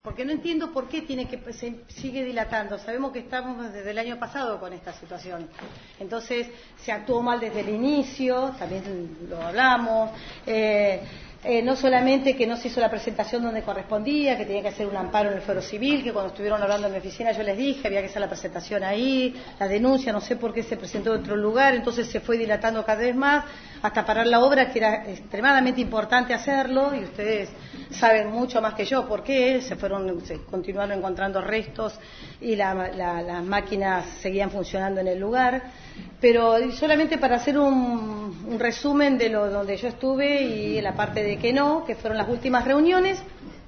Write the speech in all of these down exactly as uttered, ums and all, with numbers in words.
Porque no entiendo por qué tiene que se sigue dilatando. Sabemos que estamos desde el año pasado con esta situación. Entonces, se actuó mal desde el inicio, también lo hablamos. Eh, eh, no solamente que no se hizo la presentación donde correspondía, que tenía que hacer un amparo en el fuero civil, que cuando estuvieron hablando en mi oficina yo les dije, había que hacer la presentación ahí, la denuncia, no sé por qué se presentó en otro lugar, entonces se fue dilatando cada vez más, hasta parar la obra, que era extremadamente importante hacerlo, y ustedes saben mucho más que yo por qué, se fueron, se continuaron encontrando restos y la, la, las máquinas seguían funcionando en el lugar, pero solamente para hacer un, un resumen de lo donde yo estuve y la parte de que no, que fueron las últimas reuniones.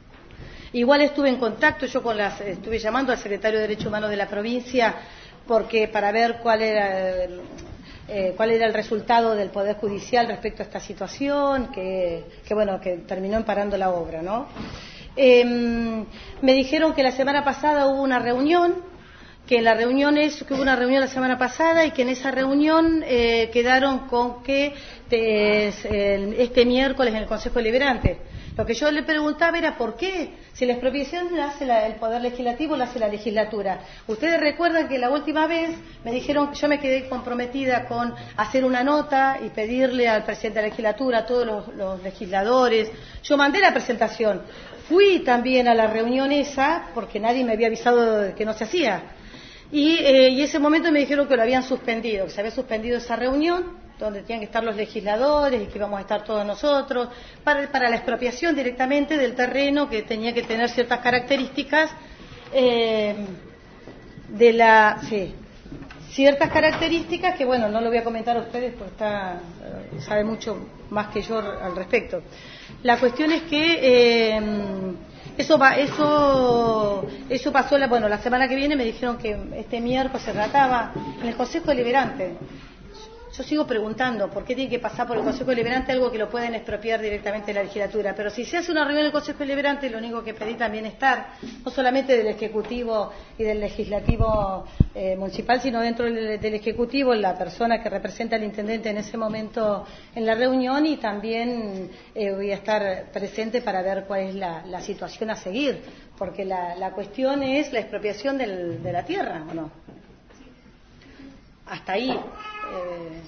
Igual estuve en contacto, yo con las, estuve llamando al secretario de Derechos Humanos de la provincia porque para ver cuál era el, Eh, cuál era el resultado del Poder Judicial respecto a esta situación, que, que bueno, que terminó emparando la obra, ¿no? Eh, me dijeron que la semana pasada hubo una reunión, que en la reunión es, que hubo una reunión la semana pasada y que en esa reunión eh, quedaron con que te, eh, este miércoles en el Consejo Deliberante. Lo que yo le preguntaba era por qué, si la expropiación la hace la, el Poder Legislativo, la hace la legislatura. Ustedes recuerdan que la última vez me dijeron que yo me quedé comprometida con hacer una nota y pedirle al presidente de la legislatura, a todos los, los legisladores. Yo mandé la presentación. Fui también a la reunión esa porque nadie me había avisado de que no se hacía. Y, eh, y ese momento me dijeron que lo habían suspendido, que se había suspendido esa reunión donde tenían que estar los legisladores y que íbamos a estar todos nosotros, para, para la expropiación directamente del terreno que tenía que tener ciertas características eh, de la... Sí, ciertas características que, bueno, no lo voy a comentar a ustedes porque está, eh, sabe mucho más que yo al respecto. La cuestión es que eh, eso va, eso eso pasó, la, bueno, la semana que viene me dijeron que este miércoles se trataba en el Consejo Deliberante. Yo sigo preguntando por qué tiene que pasar por el Consejo Deliberante algo que lo pueden expropiar directamente de la legislatura. Pero si se hace una reunión en el Consejo Deliberante, lo único que pedí también estar, no solamente del Ejecutivo y del Legislativo eh, municipal, sino dentro del, del Ejecutivo, la persona que representa al intendente en ese momento en la reunión, y también eh, voy a estar presente para ver cuál es la, la situación a seguir, porque la, la cuestión es la expropiación del, de la tierra, ¿o no? Hasta ahí. Eh,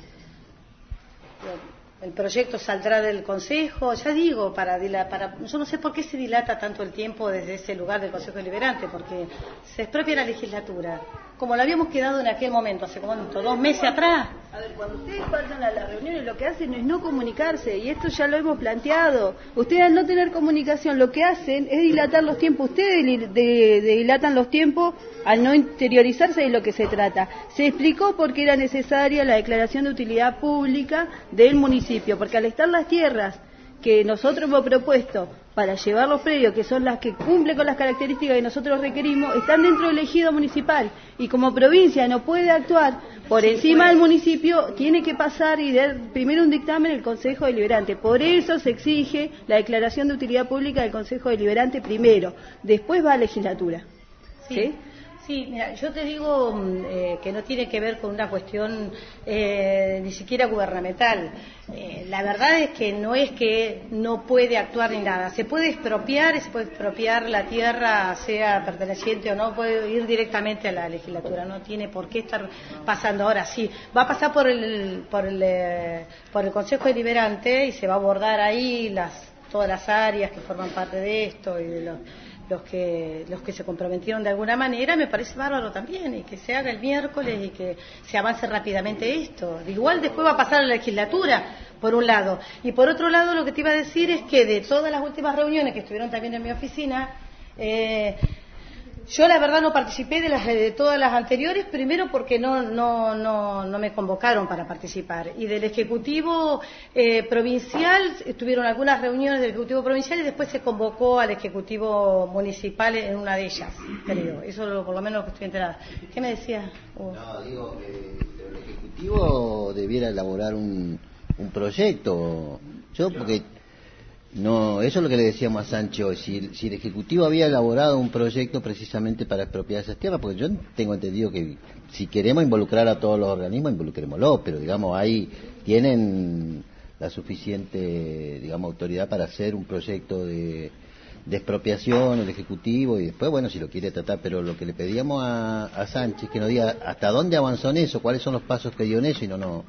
el proyecto saldrá del Consejo, ya digo, para, para yo no sé por qué se dilata tanto el tiempo desde ese lugar del Consejo Deliberante, porque se expropia la legislatura, como lo habíamos quedado en aquel momento, hace como dos meses atrás. A ver, cuando ustedes faltan a las reuniones, lo que hacen es no comunicarse, y esto ya lo hemos planteado. Ustedes, al no tener comunicación, lo que hacen es dilatar los tiempos. Ustedes de, de, de dilatan los tiempos al no interiorizarse de lo que se trata. Se explicó por qué era necesaria la declaración de utilidad pública del municipio, porque al estar las tierras que nosotros hemos propuesto para llevar los predios, que son las que cumplen con las características que nosotros requerimos, están dentro del ejido municipal, y como provincia no puede actuar por sí, encima puede. del municipio, tiene que pasar y dar primero un dictamen el Consejo Deliberante. Por eso se exige la declaración de utilidad pública del Consejo Deliberante primero, después va a legislatura. ¿Sí? ¿Sí? Sí, mira, yo te digo eh, que no tiene que ver con una cuestión eh, ni siquiera gubernamental. Eh, la verdad es que no es que no puede actuar ni nada. Se puede expropiar, se puede expropiar la tierra, sea perteneciente o no, puede ir directamente a la legislatura. No tiene por qué estar pasando ahora. Sí, va a pasar por el por el eh, por el Consejo Deliberante y se va a abordar ahí las todas las áreas que forman parte de esto y de los los que los que se comprometieron de alguna manera. Me parece bárbaro también, y que se haga el miércoles y que se avance rápidamente esto. Igual después va a pasar a la legislatura, por un lado, y por otro lado lo que te iba a decir es que de todas las últimas reuniones que estuvieron también en mi oficina, eh, yo la verdad no participé de, las, de todas las anteriores, primero porque no no no no me convocaron para participar, y del Ejecutivo eh, Provincial estuvieron algunas reuniones del Ejecutivo Provincial y después se convocó al Ejecutivo Municipal en una de ellas, creo. Eso es lo, por lo menos lo que estoy enterada. ¿Qué me decías? Uh. No, digo que el Ejecutivo debiera elaborar un, un proyecto. Yo porque... No, eso es lo que le decíamos a Sancho, si, si el Ejecutivo había elaborado un proyecto precisamente para expropiar esas tierras, porque yo tengo entendido que si queremos involucrar a todos los organismos, involucrémoslo, pero digamos, ahí tienen la suficiente, digamos, autoridad para hacer un proyecto de, de expropiación, el Ejecutivo, y después, bueno, si lo quiere tratar, pero lo que le pedíamos a, a Sánchez, que nos diga hasta dónde avanzó en eso, cuáles son los pasos que dio en eso, y no, no,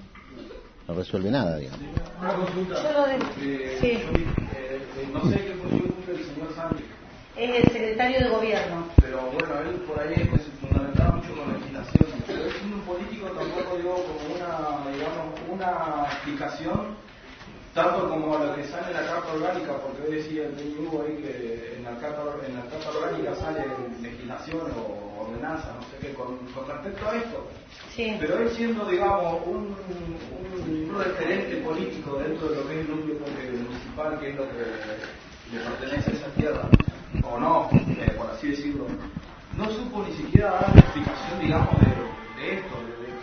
no resuelve nada, digamos. Una consulta. Yo lo de... Eh, sí. eh, no sé qué función cumple el señor Sánchez. Es el secretario de Gobierno. Pero bueno, él por ahí pues, se fundamentaba mucho con legislación, pero él siendo un político tampoco dio como una, digamos, una explicación, tanto como lo que sale en la Carta Orgánica, porque hoy decía el P N U ahí que en la Carta, en la Carta Orgánica sale legislación o ordenanza, no sé qué, con, con respecto a esto. Sí. Pero él siendo, digamos, un, un, un referente político dentro de lo que es el núcleo municipal, que es lo que le pertenece a esa tierra, o no, eh, por así decirlo, no supo ni siquiera dar una explicación, digamos, de, de esto,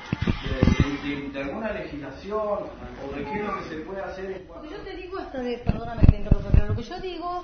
de, de, de, de, de alguna legislación, o de qué es lo que se puede hacer en cuanto... Lo que yo te digo hasta de, perdóname que te interrumpa, pero lo que yo digo,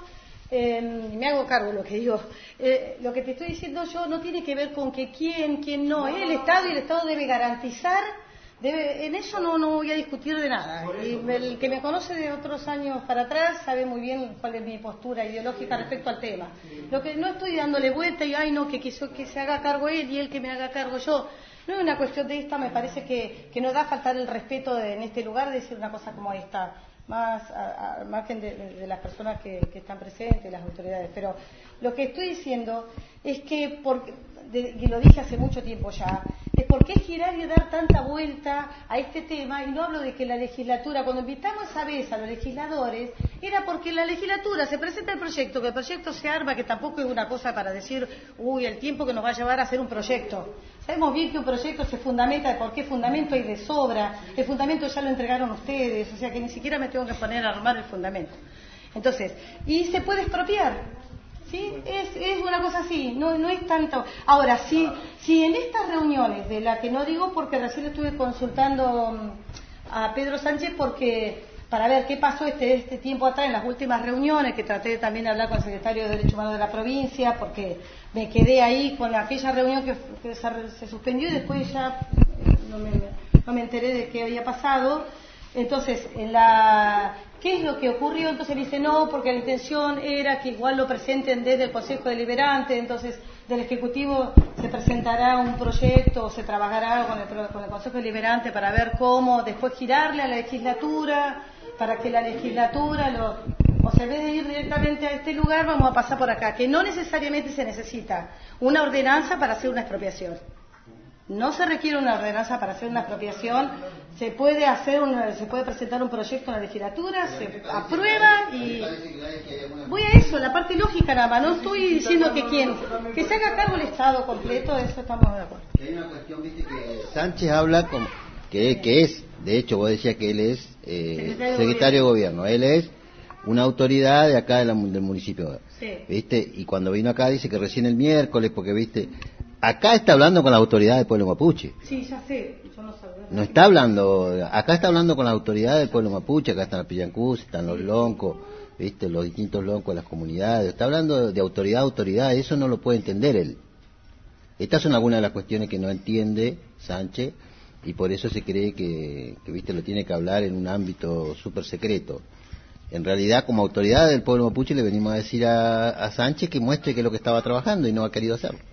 eh, me hago cargo de lo que digo, eh, lo que te estoy diciendo yo no tiene que ver con que quién, quién no, es el Estado, y el Estado debe garantizar. Debe, en eso no, no voy a discutir de nada. Y el que me conoce de otros años para atrás sabe muy bien cuál es mi postura ideológica respecto al tema. Lo que no estoy dándole vuelta y, ay no, que quiso que se haga cargo él y él que me haga cargo yo. No es una cuestión de esta, me parece que, que nos da a faltar el respeto de, en este lugar de decir una cosa como esta, más a, a margen de, de, de las personas que, que están presentes, las autoridades. Pero lo que estoy diciendo es que, por, de, y lo dije hace mucho tiempo ya, es por qué girar y dar tanta vuelta a este tema, y no hablo de que la legislatura, cuando invitamos esa vez a los legisladores, era porque en la legislatura se presenta el proyecto, que el proyecto se arma, que tampoco es una cosa para decir, uy, el tiempo que nos va a llevar a hacer un proyecto. Sabemos bien que un proyecto se fundamenta, de por qué fundamento hay de sobra, el fundamento ya lo entregaron ustedes, o sea que ni siquiera me tengo que poner a armar el fundamento. Entonces, y se puede expropiar. ¿Sí? Es, es una cosa así, no, no es tanto. Ahora, si, si en estas reuniones, de la que no digo porque recién estuve consultando a Pedro Sánchez porque para ver qué pasó este, este tiempo atrás en las últimas reuniones, que traté también de hablar con el secretario de Derechos Humanos de la provincia, porque me quedé ahí con aquella reunión que, que se, se suspendió y después ya no me, no me enteré de qué había pasado. Entonces, en la... ¿qué es lo que ocurrió? Entonces dice, no, porque la intención era que igual lo presenten desde el Consejo Deliberante, entonces del Ejecutivo se presentará un proyecto o se trabajará con el, con el Consejo Deliberante para ver cómo después girarle a la legislatura, para que la legislatura lo... O sea, en vez de ir directamente a este lugar, vamos a pasar por acá, que no necesariamente se necesita una ordenanza para hacer una expropiación. No se requiere una ordenanza para hacer una expropiación, se puede hacer una, se puede presentar un proyecto en la legislatura, se aprueba y voy a eso, la parte lógica nada más, no estoy diciendo que quien, que se haga cargo el Estado completo, eso estamos de acuerdo. Hay una cuestión, viste, que Sánchez habla como que, que es, de hecho vos decías que él es eh, secretario, secretario de gobierno, él es una autoridad de acá de la, del municipio, sí. ¿Viste? Y cuando vino acá dice que recién el miércoles, porque viste, acá está hablando con la autoridad del pueblo mapuche. Sí, ya sé, yo no sabía. No está hablando, acá está hablando con la autoridad del pueblo mapuche, acá están los pillancús, están los loncos, viste, los distintos loncos de las comunidades, está hablando de autoridad a autoridad, eso no lo puede entender él. Estas son algunas de las cuestiones que no entiende Sánchez y por eso se cree que, que viste, lo tiene que hablar en un ámbito súper secreto. En realidad, como autoridad del pueblo mapuche le venimos a decir a, a Sánchez que muestre que es lo que estaba trabajando y no ha querido hacerlo.